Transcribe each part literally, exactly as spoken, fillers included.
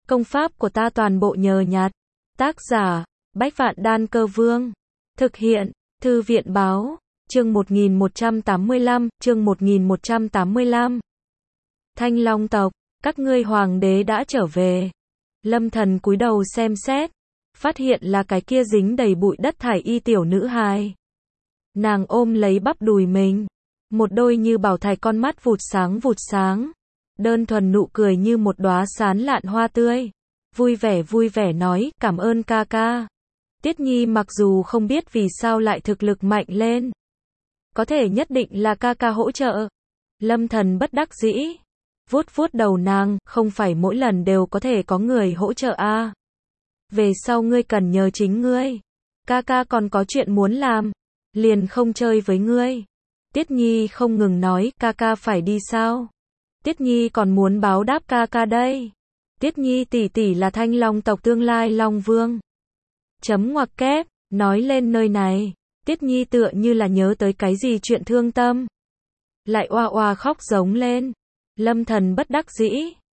Công pháp của ta toàn bộ nhờ nhặt. Tác giả, Bách Vạn Đan Cơ Vương. Thực hiện, Thư viện Báo. Chương một nghìn một trăm tám mươi lăm, chương một nghìn một trăm tám mươi lăm. Thanh Long tộc, các ngươi hoàng đế đã trở về. Lâm Thần cúi đầu xem xét, phát hiện là cái kia dính đầy bụi đất thải y tiểu nữ hài. Nàng ôm lấy bắp đùi mình, một đôi như bảo thạch con mắt vụt sáng vụt sáng, đơn thuần nụ cười như một đóa sán lạn hoa tươi, vui vẻ vui vẻ nói, cảm ơn ca ca. Tiết Nhi mặc dù không biết vì sao lại thực lực mạnh lên, có thể nhất định là ca ca hỗ trợ. Lâm Thần bất đắc dĩ, vuốt vuốt đầu nàng, không phải mỗi lần đều có thể có người hỗ trợ a. À. Về sau ngươi cần nhờ chính ngươi. Ca ca còn có chuyện muốn làm, liền không chơi với ngươi. Tiết Nhi không ngừng nói, ca ca phải đi sao? Tiết Nhi còn muốn báo đáp ca ca đây. Tiết Nhi tỷ tỷ là Thanh Long tộc tương lai Long Vương. Chấm ngoặc kép, nói lên nơi này, Tiết Nhi tựa như là nhớ tới cái gì chuyện thương tâm. Lại oa oa khóc giống lên. Lâm Thần bất đắc dĩ,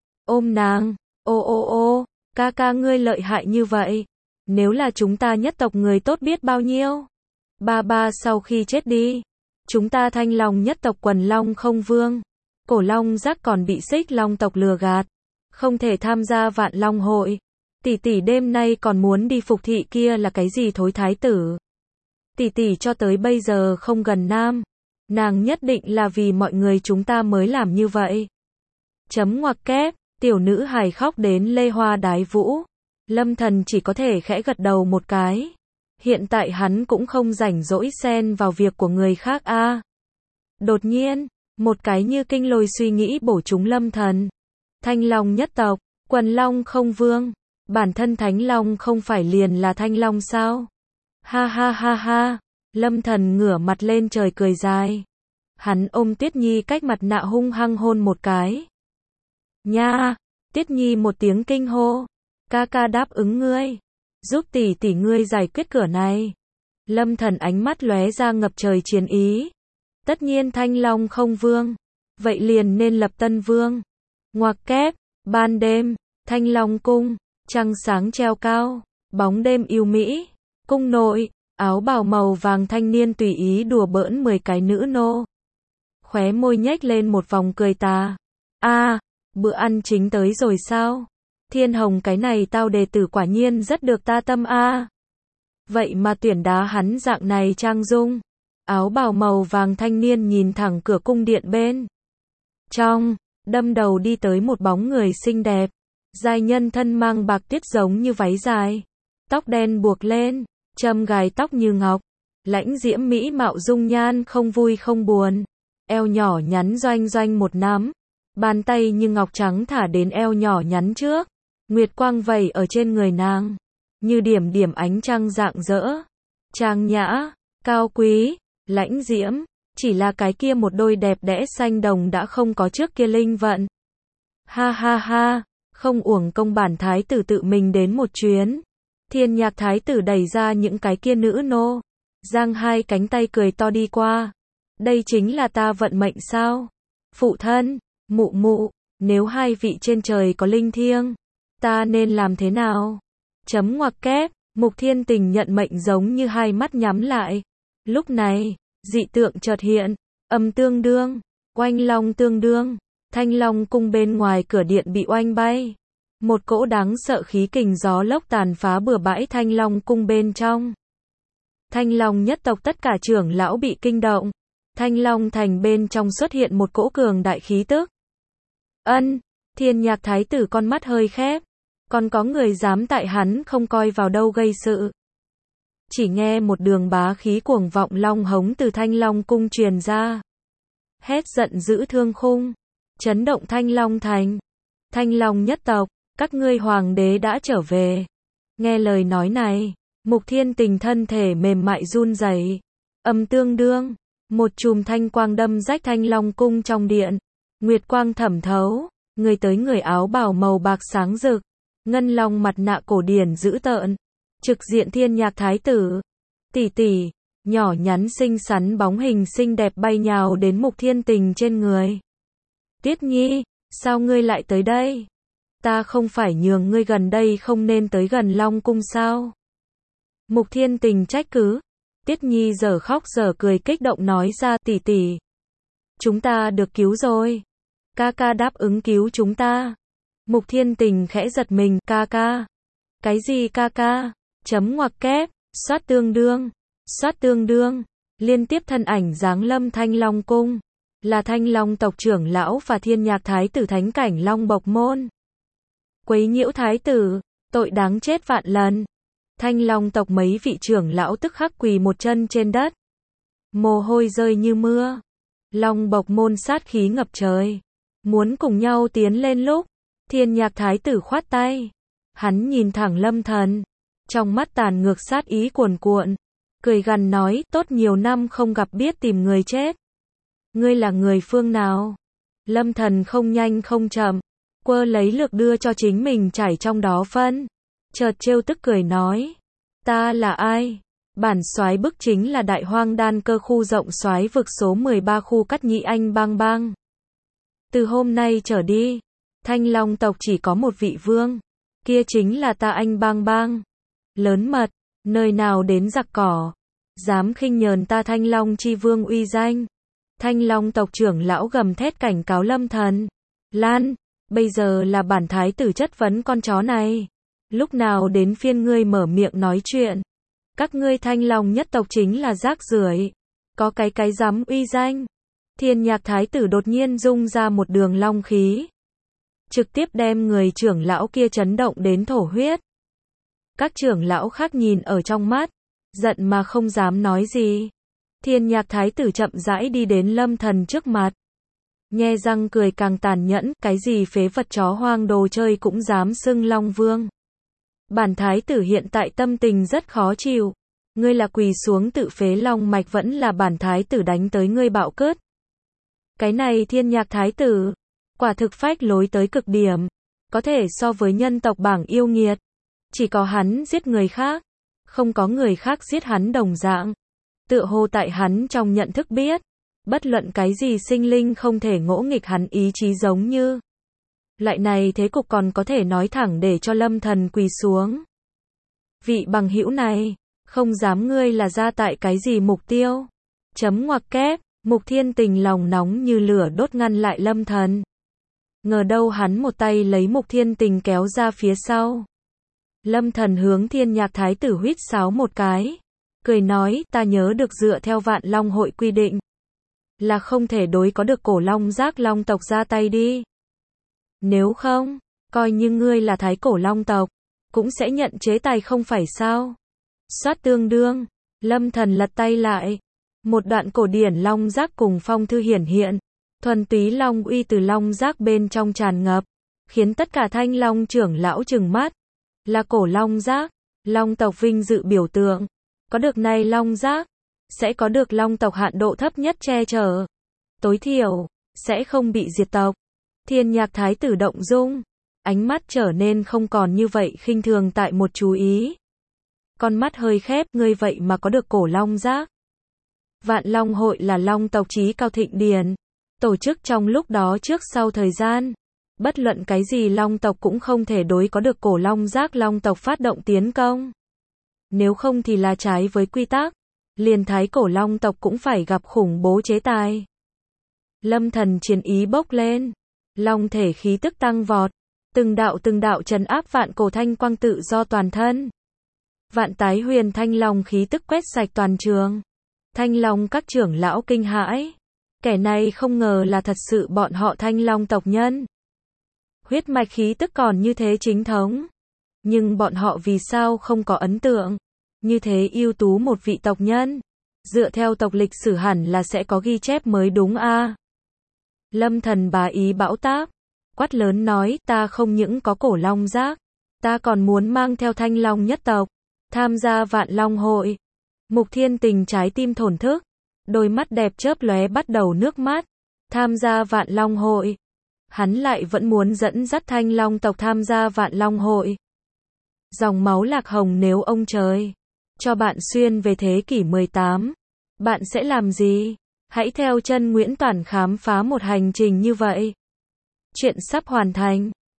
ôm nàng, ô ô ô, ca ca ngươi lợi hại như vậy. Nếu là chúng ta nhất tộc người tốt biết bao nhiêu. Ba ba sau khi chết đi, chúng ta Thanh Long nhất tộc quần long không vương. Cổ long giác còn bị Xích Long tộc lừa gạt, không thể tham gia Vạn Long hội. Tỷ tỷ đêm nay còn muốn đi phục thị kia là cái gì thối thái tử. Tỷ tỷ cho tới bây giờ không gần nam. Nàng nhất định là vì mọi người chúng ta mới làm như vậy. Chấm ngoặc kép, tiểu nữ hài khóc đến lê hoa đái vũ. Lâm Thần chỉ có thể khẽ gật đầu một cái. Hiện tại hắn cũng không rảnh rỗi xen vào việc của người khác a. À. Đột nhiên, một cái như kinh lôi suy nghĩ bổ trúng Lâm Thần. Thanh Long nhất tộc, quần long không vương, bản thân Thánh Long không phải liền là Thanh Long sao? Ha ha ha ha, Lâm Thần ngửa mặt lên trời cười dài. Hắn ôm Tiết Nhi cách mặt nạ hung hăng hôn một cái. Nha, Tiết Nhi một tiếng kinh hô. Ca ca đáp ứng ngươi, giúp tỷ tỷ ngươi giải quyết cửa này. Lâm Thần ánh mắt lóe ra ngập trời chiến ý. Tất nhiên Thanh Long không vương, vậy liền nên lập tân vương. Ngoặc kép, ban đêm, Thanh Long cung, trăng sáng treo cao, bóng đêm yêu mỹ. Cung nội, áo bào màu vàng thanh niên tùy ý đùa bỡn mười cái nữ nô. Khóe môi nhếch lên một vòng cười tà. A, à, bữa ăn chính tới rồi sao? Thiên Hồng cái này tao đề tử quả nhiên rất được ta tâm a. À. Vậy mà tuyển đá hắn dạng này trang dung. Áo bào màu vàng thanh niên nhìn thẳng cửa cung điện bên trong, đâm đầu đi tới một bóng người xinh đẹp. Giai nhân thân mang bạc tiết giống như váy dài, tóc đen buộc lên, châm gài tóc như ngọc, lãnh diễm mỹ mạo dung nhan không vui không buồn. Eo nhỏ nhắn doanh doanh một nắm, bàn tay như ngọc trắng thả đến eo nhỏ nhắn trước. Nguyệt quang vẩy ở trên người nàng, như điểm điểm ánh trăng rạng rỡ. Trang nhã, cao quý, lãnh diễm, chỉ là cái kia một đôi đẹp đẽ xanh đồng đã không có trước kia linh vận. Ha ha ha, không uổng công bản thái tử tự mình đến một chuyến. Thiên Nhạc thái tử đẩy ra những cái kia nữ nô, giang hai cánh tay cười to đi qua. Đây chính là ta vận mệnh sao? Phụ thân, mụ mụ, nếu hai vị trên trời có linh thiêng, ta nên làm thế nào? Chấm ngoặc kép, Mục Thiên Tình nhận mệnh giống như hai mắt nhắm lại. Lúc này, dị tượng chợt hiện, âm tương đương, oanh long tương đương, Thanh Long cung bên ngoài cửa điện bị oanh bay. Một cỗ đáng sợ khí kình gió lốc tàn phá bừa bãi Thanh Long cung bên trong. Thanh Long nhất tộc tất cả trưởng lão bị kinh động. Thanh Long thành bên trong xuất hiện một cỗ cường đại khí tức. Ân, Thiên Nhạc thái tử con mắt hơi khép. Còn có người dám tại hắn không coi vào đâu gây sự. Chỉ nghe một đường bá khí cuồng vọng long hống từ Thanh Long cung truyền ra. Hét giận dữ thương khung, chấn động Thanh Long thành. Thanh Long nhất tộc, các ngươi hoàng đế đã trở về. Nghe lời nói này, Mục Thiên Tình thân thể mềm mại run rẩy. Âm tương đương, một chùm thanh quang đâm rách Thanh Long cung trong điện. Nguyệt quang thẩm thấu, người tới người áo bào màu bạc sáng rực, ngân long mặt nạ cổ điển dữ tợn, trực diện Thiên Nhạc thái tử. Tỷ tỷ, nhỏ nhắn xinh xắn bóng hình xinh đẹp bay nhào đến Mục Thiên Tình trên người. Tiết Nhi, sao ngươi lại tới đây? Ta không phải nhường ngươi gần đây không nên tới gần Long Cung sao? Mục Thiên Tình trách cứ. Tiết Nhi giờ khóc giờ cười kích động nói ra, tỷ tỷ, chúng ta được cứu rồi. Ca ca đáp ứng cứu chúng ta. Mục Thiên Tình khẽ giật mình, ca ca. Cái gì ca ca? Chấm ngoặc kép, xoát tương đương, xoát tương đương. Liên tiếp thân ảnh giáng lâm Thanh Long Cung. Là Thanh Long tộc trưởng lão và Thiên Nhạc Thái tử thánh cảnh Long Bộc Môn. Quấy nhiễu Thái tử, tội đáng chết vạn lần. Thanh Long tộc mấy vị trưởng lão tức khắc quỳ một chân trên đất. Mồ hôi rơi như mưa. Long Bộc Môn sát khí ngập trời. Muốn cùng nhau tiến lên lúc. Thiên Nhạc Thái tử khoát tay. Hắn nhìn thẳng Lâm Thần. Trong mắt tàn ngược sát ý cuồn cuộn. Cười gằn nói, tốt nhiều năm không gặp biết tìm người chết. Ngươi là người phương nào? Lâm Thần không nhanh không chậm. Quơ lấy lược đưa cho chính mình trải trong đó phân. Chợt trêu tức cười nói. Ta là ai? Bản soái bức chính là Đại Hoang Đan Cơ khu rộng soái vực số mười ba khu Cắt Nhĩ Anh Bang Bang. Từ hôm nay trở đi, Thanh Long tộc chỉ có một vị vương. Kia chính là ta Anh Bang Bang. Lớn mật, nơi nào đến giặc cỏ. Dám khinh nhờn ta Thanh Long chi vương uy danh. Thanh Long tộc trưởng lão gầm thét cảnh cáo Lâm Thần. Lan, bây giờ là bản thái tử chất vấn con chó này. Lúc nào đến phiên ngươi mở miệng nói chuyện. Các ngươi Thanh Long nhất tộc chính là rác rưởi. Có cái cái dám uy danh. Thiên Nhạc Thái tử đột nhiên dung ra một đường long khí. Trực tiếp đem người trưởng lão kia chấn động đến thổ huyết. Các trưởng lão khác nhìn ở trong mắt. Giận mà không dám nói gì. Thiên Nhạc Thái tử chậm rãi đi đến Lâm Thần trước mặt. Nhe răng cười càng tàn nhẫn, cái gì phế vật chó hoang đồ chơi cũng dám xưng Long Vương. Bản thái tử hiện tại tâm tình rất khó chịu. Ngươi là quỳ xuống tự phế long mạch vẫn là bản thái tử đánh tới ngươi bạo cướp. Cái này Thiên Nhạc Thái tử, quả thực phách lối tới cực điểm. Có thể so với nhân tộc bảng yêu nghiệt. Chỉ có hắn giết người khác. Không có người khác giết hắn đồng dạng. Tựa hồ tại hắn trong nhận thức biết. Bất luận cái gì sinh linh không thể ngỗ nghịch hắn ý chí giống như. Lại này thế cục còn có thể nói thẳng để cho Lâm Thần quỳ xuống. Vị bằng hữu này, không dám ngươi là ra tại cái gì mục tiêu. Chấm ngoặc kép, Mục Thiên Tình lòng nóng như lửa đốt ngăn lại Lâm Thần. Ngờ đâu hắn một tay lấy Mục Thiên Tình kéo ra phía sau. Lâm Thần hướng Thiên Nhạc Thái tử huýt sáo một cái. Cười nói, ta nhớ được dựa theo Vạn Long hội quy định. Là không thể đối có được cổ long giác long tộc ra tay đi. Nếu không, coi như ngươi là thái cổ long tộc, cũng sẽ nhận chế tài không phải sao. Xoát tương đương, Lâm Thần lật tay lại. Một đoạn cổ điển long giác cùng phong thư hiển hiện. Thuần túy long uy từ long giác bên trong tràn ngập. Khiến tất cả Thanh Long trưởng lão trừng mắt. Là cổ long giác, long tộc vinh dự biểu tượng. Có được này long giác, sẽ có được long tộc hạn độ thấp nhất che chở. Tối thiểu, sẽ không bị diệt tộc. Thiên Nhạc Thái tử động dung. Ánh mắt trở nên không còn như vậy khinh thường tại một chú ý. Con mắt hơi khép, ngươi vậy mà có được cổ long giác. Vạn Long hội là long tộc chí cao thịnh điển. Tổ chức trong lúc đó trước sau thời gian. Bất luận cái gì long tộc cũng không thể đối có được cổ long giác long tộc phát động tiến công. Nếu không thì là trái với quy tắc. Liền thái cổ long tộc cũng phải gặp khủng bố chế tài. Lâm Thần chiến ý bốc lên. Long thể khí tức tăng vọt. Từng đạo từng đạo trấn áp vạn cổ thanh quang tự do toàn thân. Vạn tái huyền thanh long khí tức quét sạch toàn trường. Thanh long các trưởng lão kinh hãi. Kẻ này không ngờ là thật sự bọn họ Thanh Long tộc nhân. Huyết mạch khí tức còn như thế chính thống. Nhưng bọn họ vì sao không có ấn tượng. Như thế ưu tú một vị tộc nhân. Dựa theo tộc lịch sử hẳn là sẽ có ghi chép mới đúng a. À. Lâm Thần bá ý bão táp. Quát lớn nói, ta không những có cổ long giác. Ta còn muốn mang theo Thanh Long nhất tộc. Tham gia Vạn Long hội. Mục Thiên Tình trái tim thổn thức. Đôi mắt đẹp chớp lóe bắt đầu nước mắt. Tham gia Vạn Long hội. Hắn lại vẫn muốn dẫn dắt Thanh Long tộc tham gia Vạn Long hội. Dòng máu lạc hồng nếu ông trời cho bạn xuyên về thế kỷ mười tám, bạn sẽ làm gì? Hãy theo chân Nguyễn Toản khám phá một hành trình như vậy. Chuyện sắp hoàn thành.